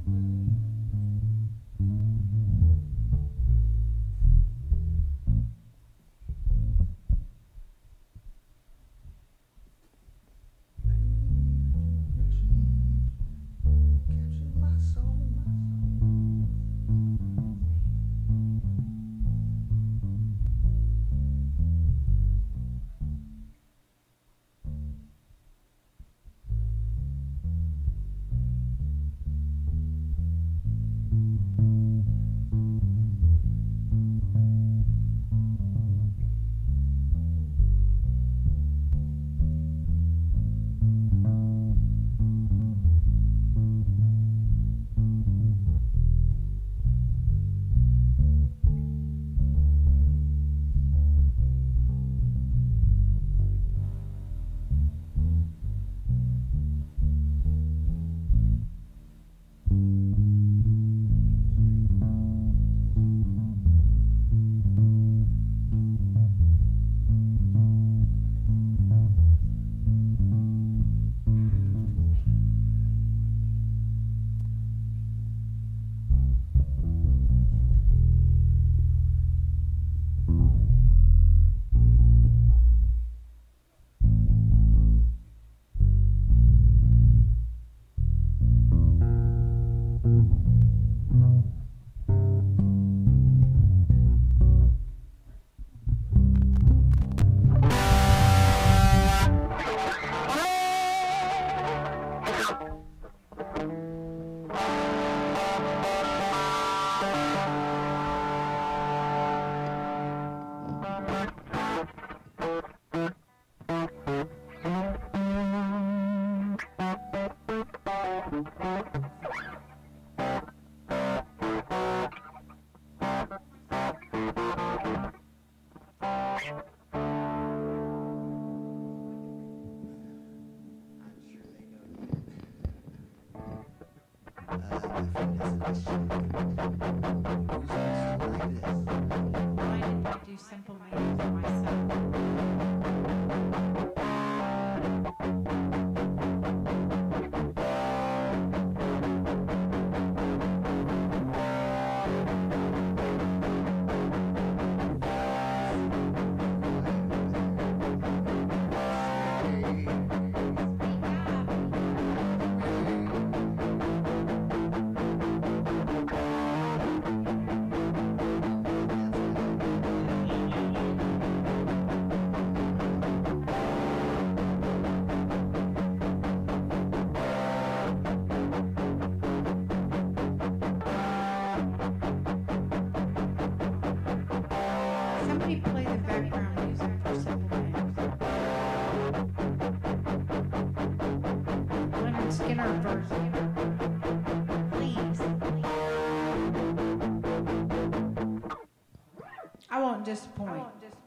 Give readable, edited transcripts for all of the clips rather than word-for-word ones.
I won't disappoint.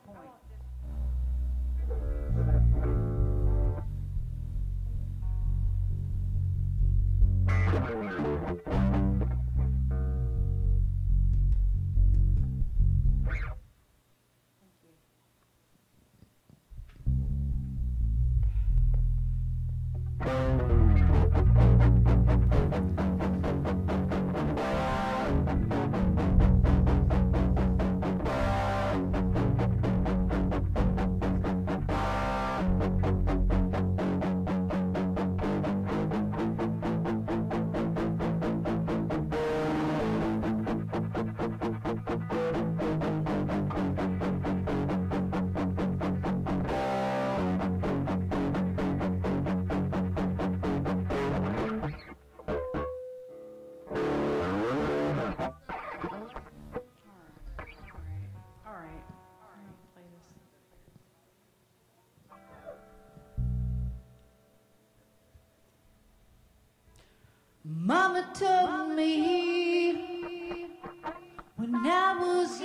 Mama told me when I was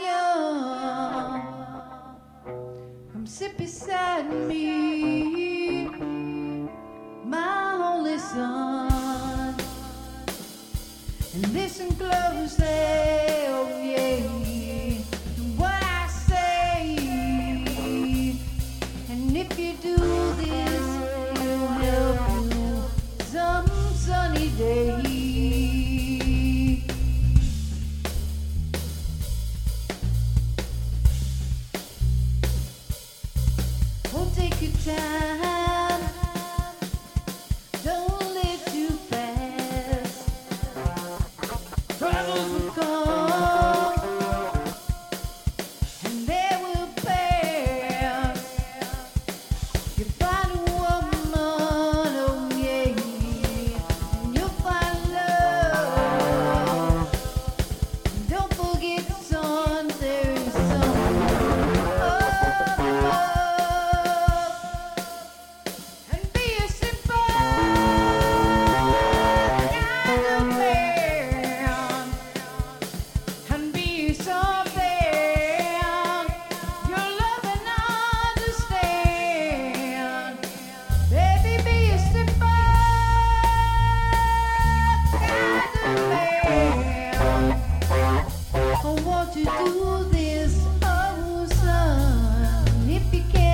young, come sit beside me, my only son, and listen closely, oh yeah, to what I say, and if you do this, it'll help you some sunny day. Troubles will come and they will pass. You find a woman, oh yeah, and you'll find love. And don't forget, son, there is something above. And be a simple kind of man, and be something you'll love and understand. Baby, be a simple kind of man. I want to do this, oh son, if you can.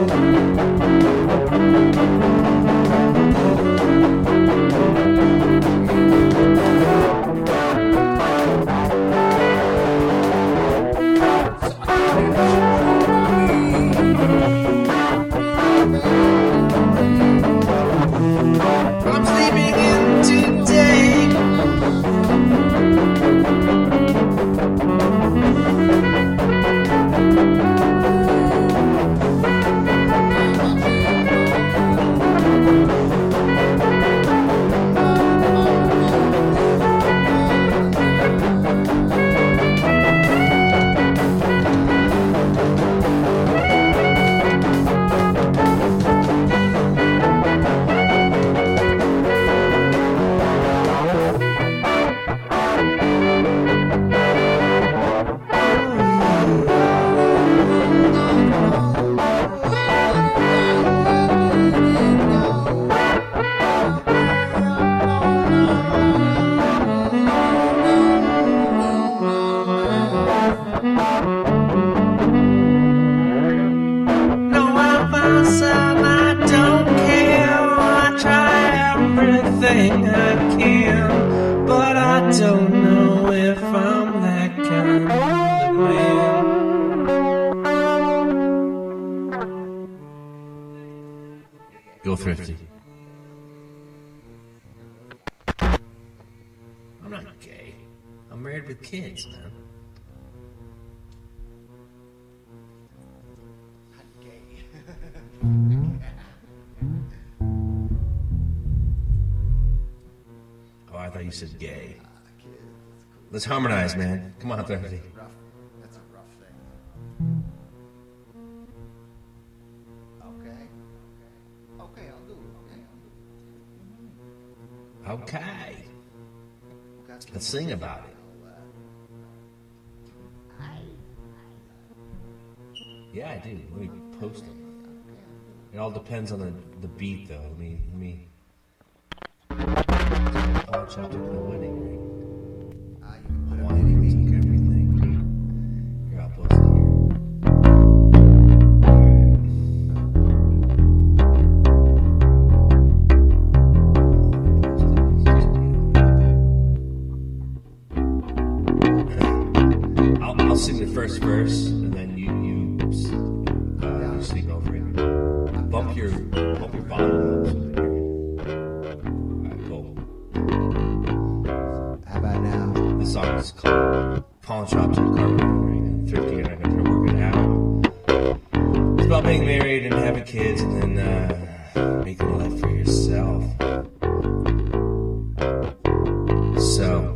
I'm sleeping in today. No, I found some I don't care. I try everything I can, but I don't know if I'm that kind of man. Go Thrifty. I'm not gay. I'm married with kids, man. Oh, I thought you said gay. Let's harmonize, man. Come on, Thrifty. That's a rough thing. Okay. Okay, I'll do it. Okay. Let's sing about it. Yeah, I do. Let me post them. It all depends on the beat, though. Let me. Paul Chapter for the wedding ring. You can put Wine rings and everything. Here, I'll post it here. I'll sing the first verse, and then you sleep over it. Bump your volume up so that you're. Alright, cool. How about now? This song is called Pawn Shop to the Carpet Ring, and Thrifty and I got to work it out. It's about being married and having kids and then making a life for yourself. So,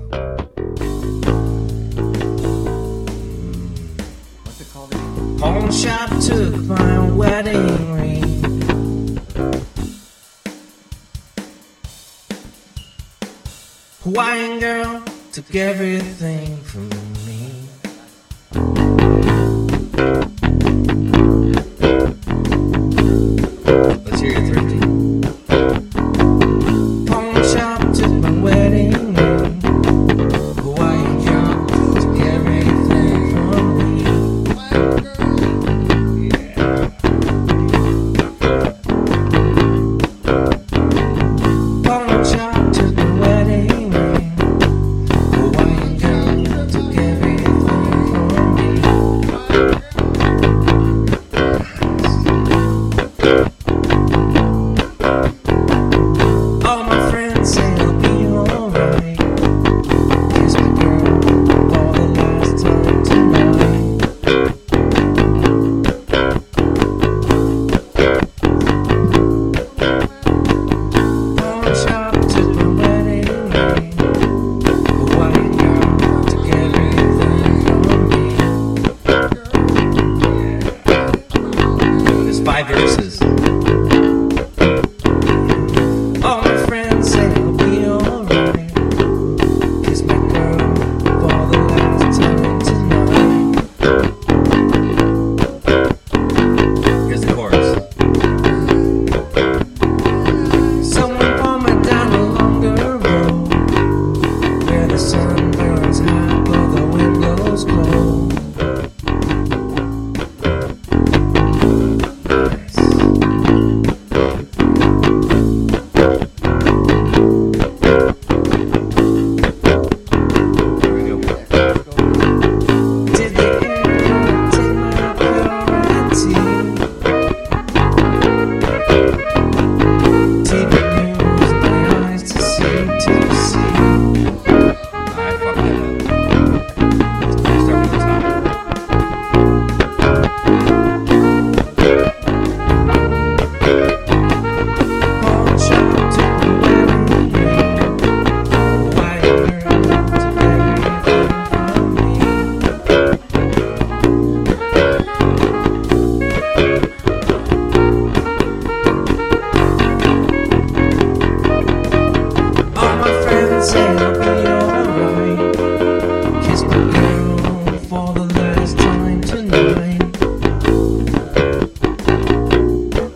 What's it called again? Pawn Shop took my wedding ring. Hawaiian girl took everything from me. Let's hear you, Thrifty. Pawn shop took my wedding ring. Hawaiian girl took everything from me. Yeah. Pawn shop took my wedding ring. Hawaiian girl took everything from me.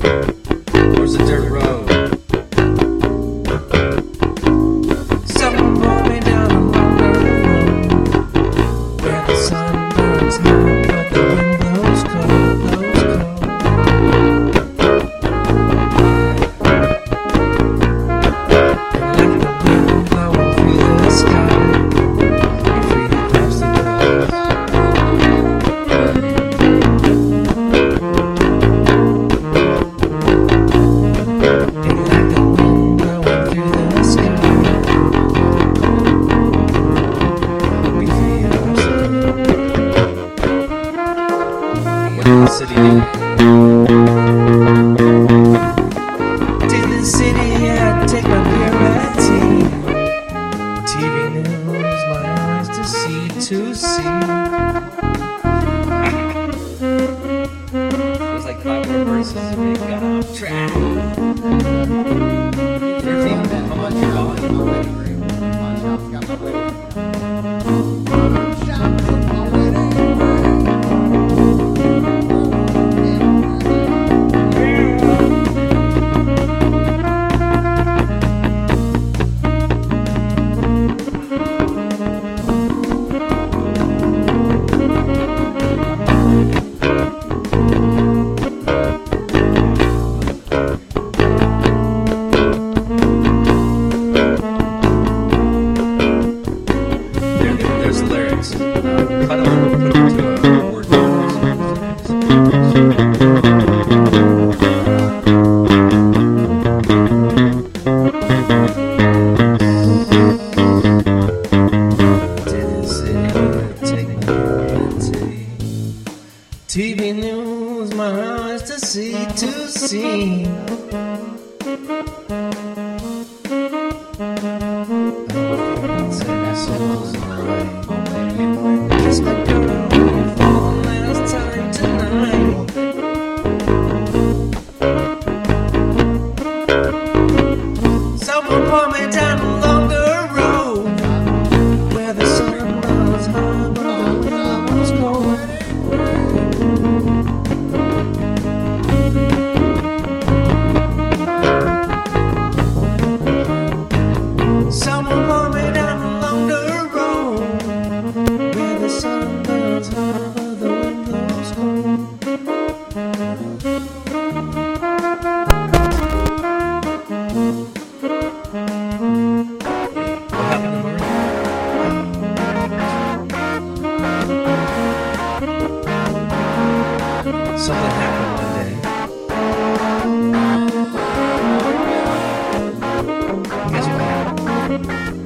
Where's the dirt road? Someone brought me down along the road where the sun burns hot, but the wind blows cold, blows cold. And like the wind blowing through the sky, you feel the obstacles. City to the city, yeah, take my beer at tea. TV news, my eyes to see, to see. There's like 5 more verses, we got off track. 13, how much you calling? My wedding ring. My shop's got my wedding ring. Shop took my wedding ring. There's lyrics. Cut them and put them to a word TV news, my eyes to see, to see. Kiss my girl for the last time tonight. Someone brought me down along the road where the sun was high, but the wind was cold. Someone brought me down along the road where the sun burns hot, but the wind blows cold. What happened to Marie? Something happened one day. Guess what happened?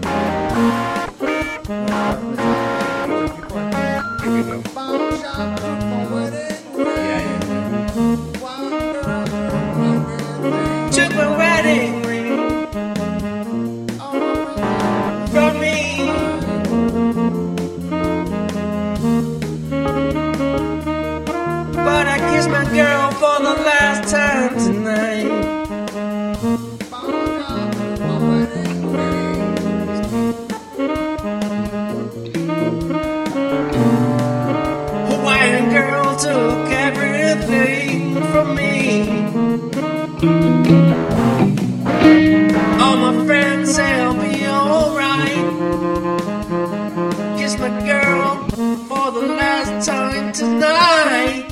Here we go. Shop took my wedding ring. Yeah. Wonderland. Took my wedding ring from me. But I kissed my girl for the last time tonight. Hawaiian girl took everything from me. All my friends say I'll be alright. Kiss my girl for the last time tonight.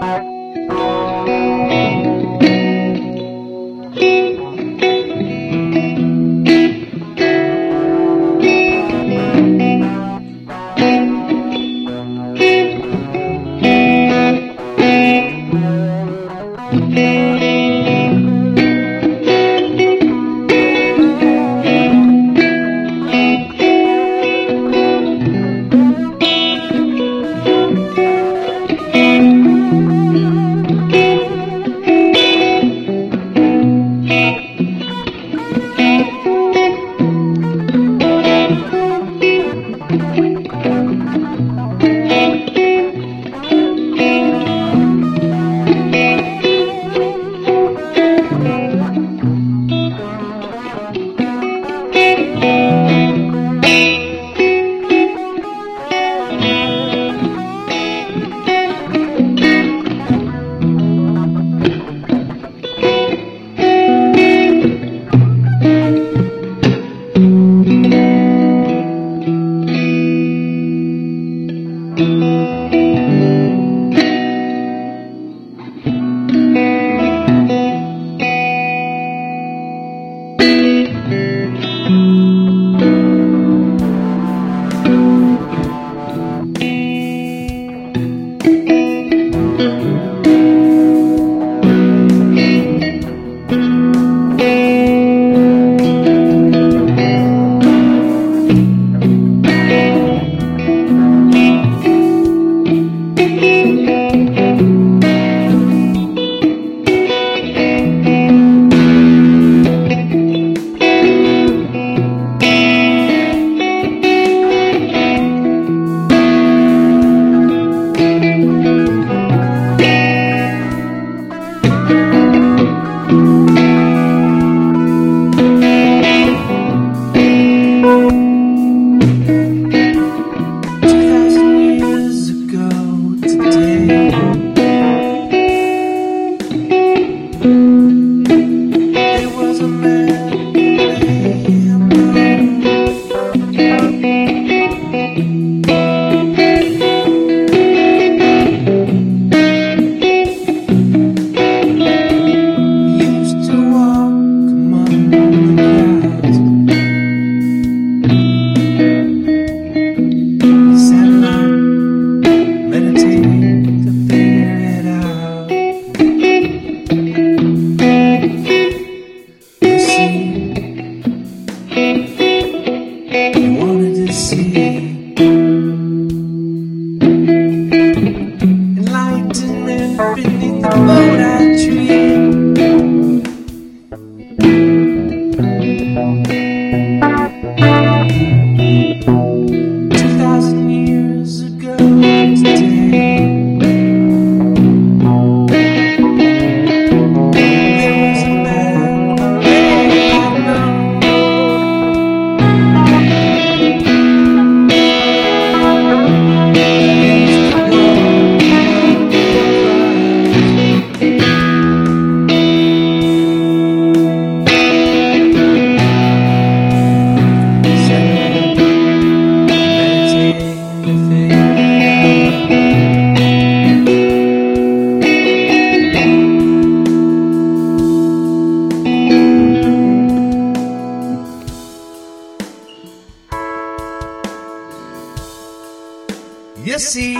You see,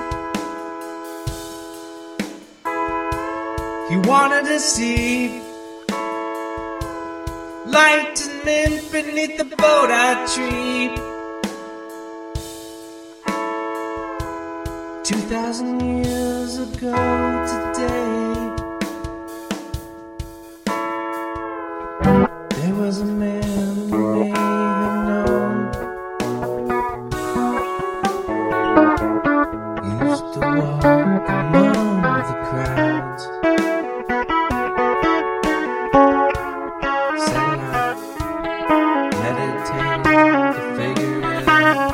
he wanted to see lightning beneath the Boda tree. 2,000 years ago today, there was a man who may have known. He used to walk among the crowds, sat out, meditating to figure it out.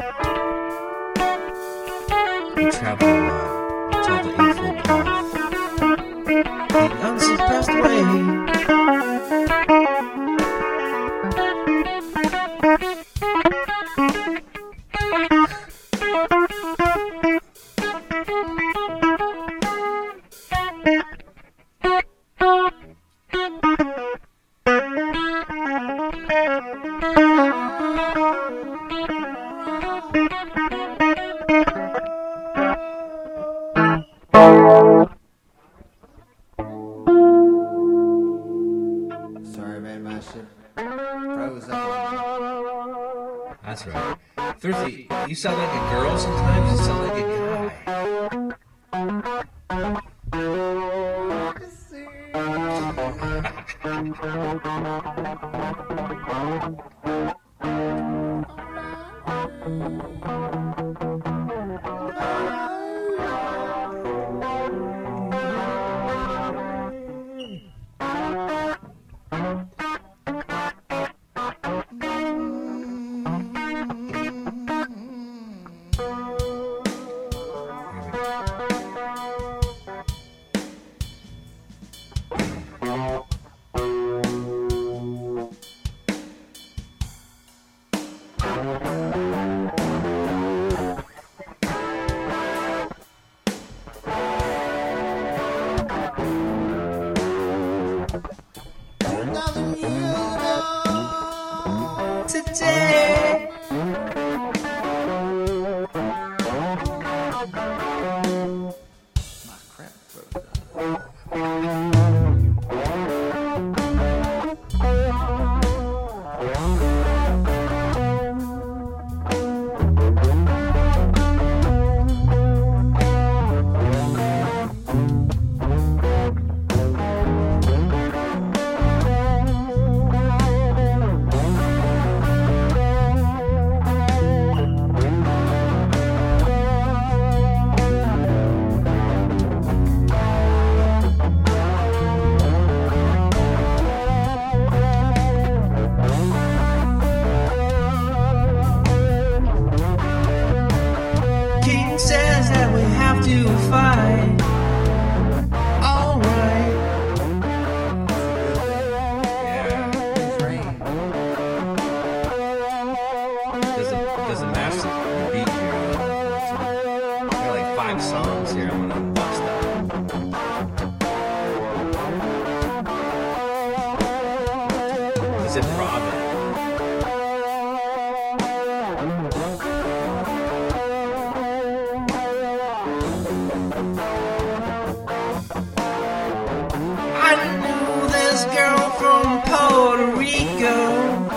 We travel a lot. We tell the eightfold path. The unsurpassed way. Sorry, man, my shit froze up. That's right. Thirsty, you sound like a girl sometimes. You sound like a guy. Here we go. Today. My crap froze up. King says that we have to fight. Alright. Yeah. It's rain. Doesn't match the beat here. There are like 5 songs here. I'm gonna bust that. He's improv. I knew this girl from Puerto Rico.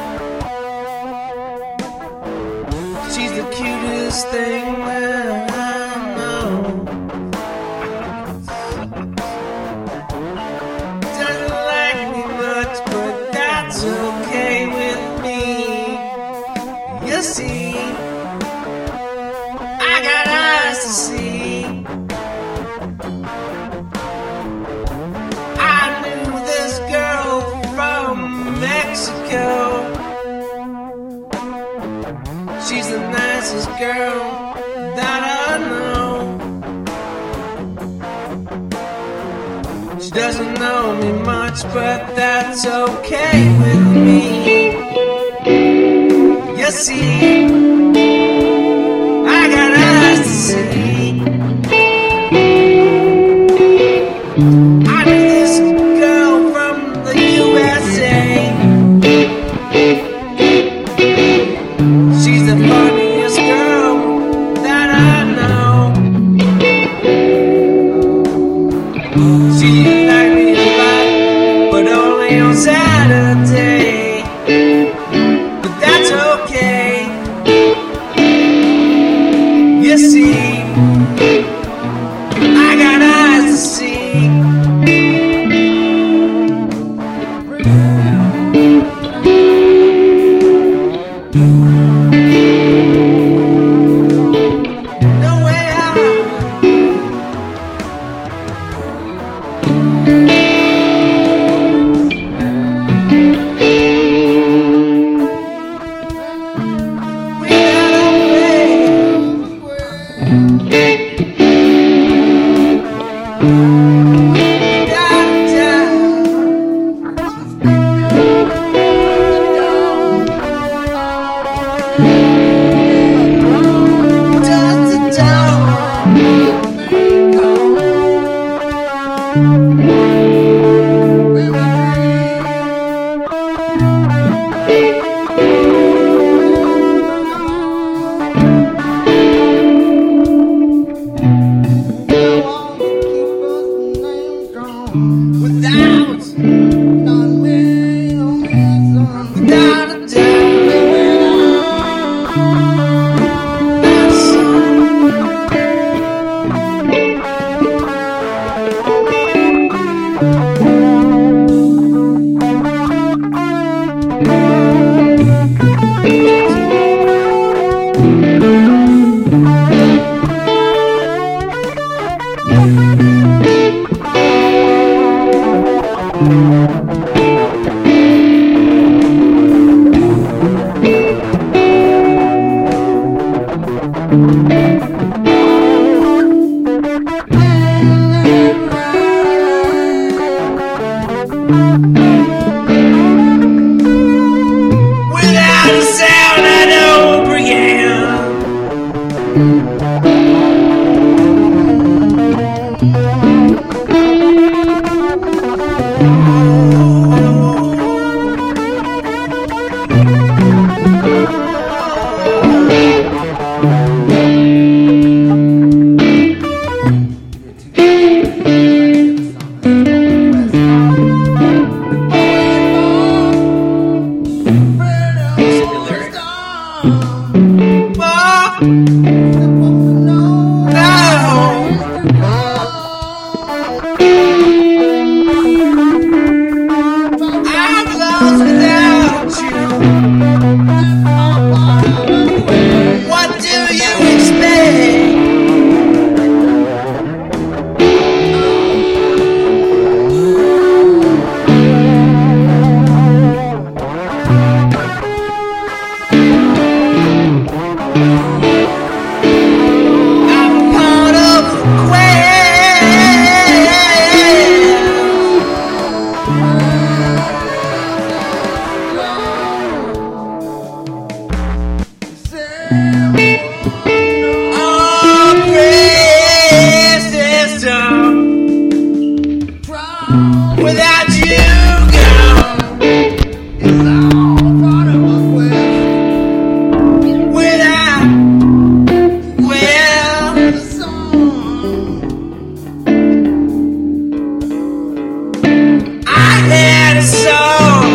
She's the cutest thing that I know. Doesn't like me much, but that's okay with me. You see, I got eyes to see. Mexico. She's the nicest girl that I know. She doesn't know me much, but that's okay with me. You see, I got eyes to see. I knew this girl from the USA. She's the funniest girl that I know. She liked me a lot, but only on Saturday. But that's okay. You see, I got eyes to see. No way out. We gotta play. Without a sound, I don't begin. Without you gone, without, well, I had a song.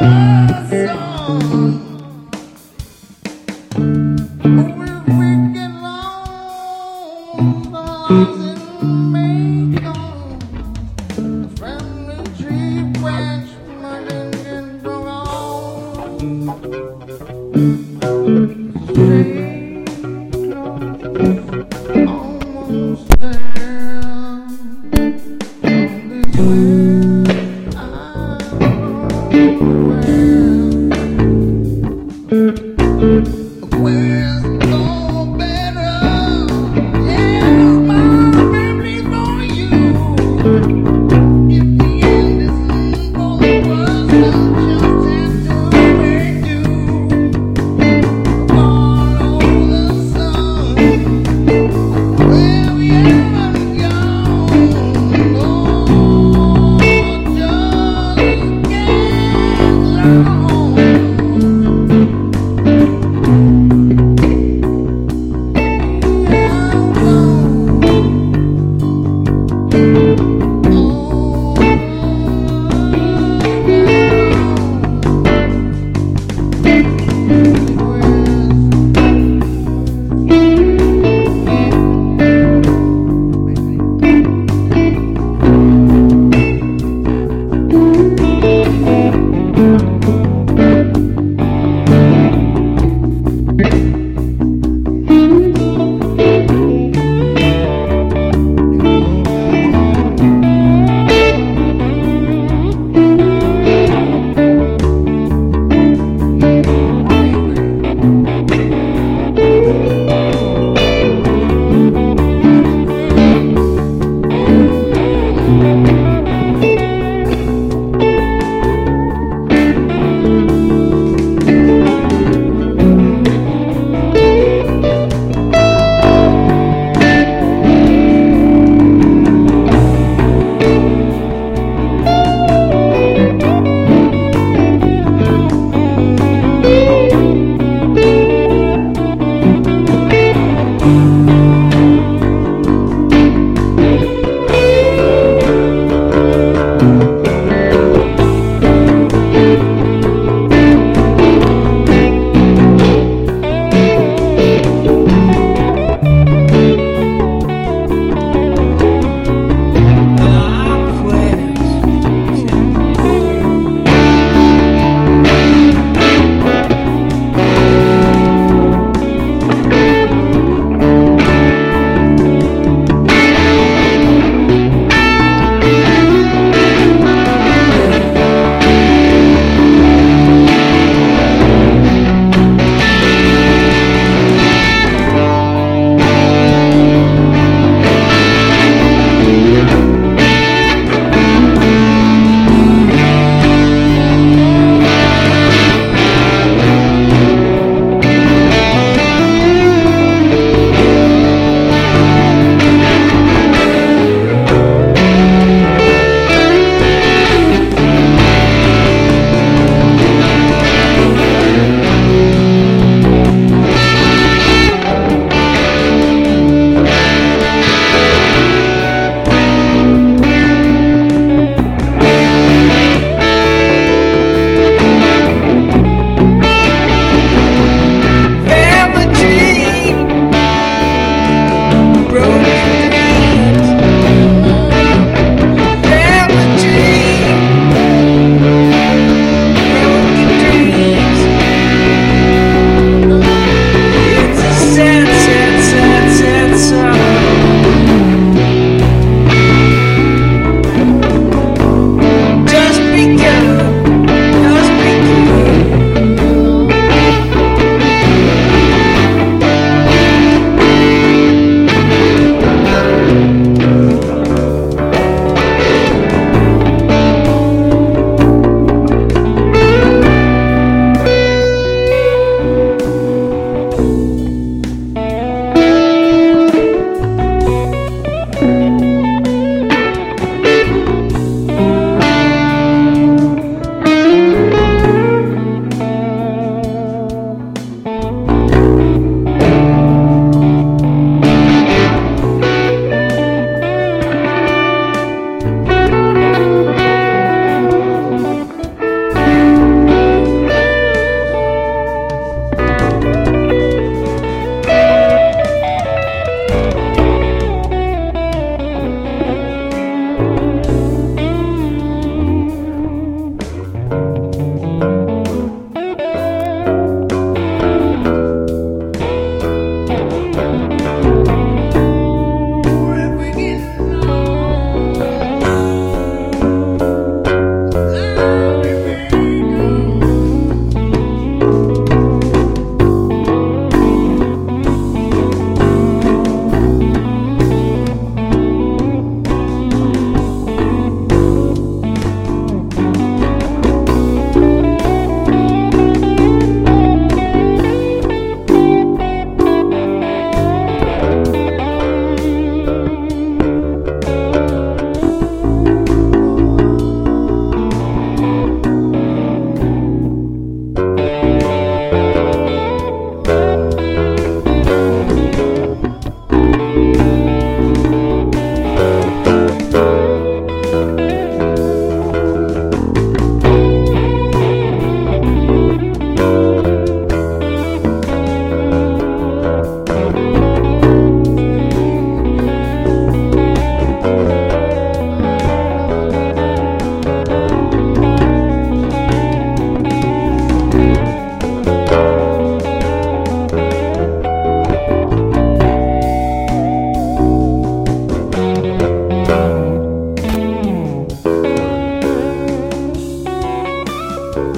Just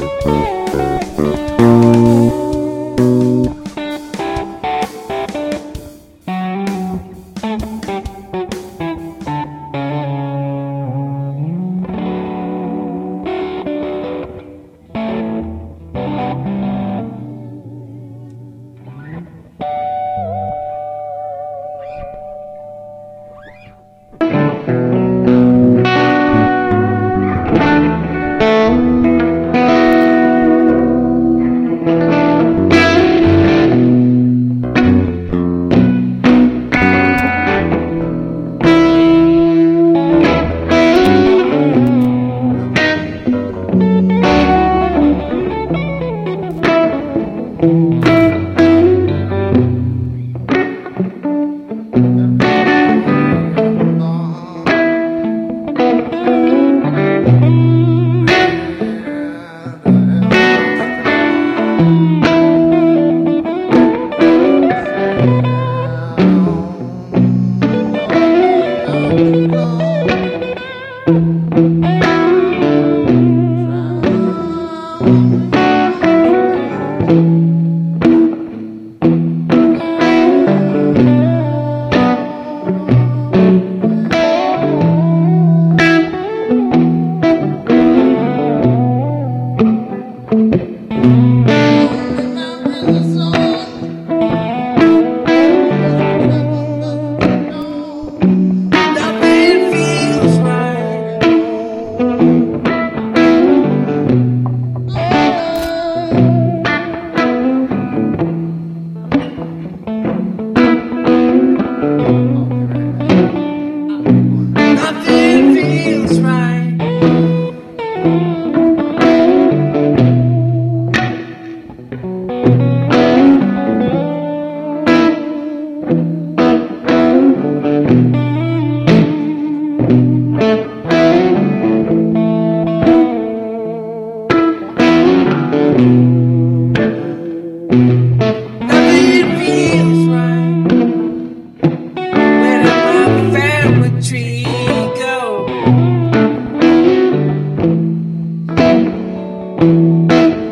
Nothing feels right. Nothing feels right.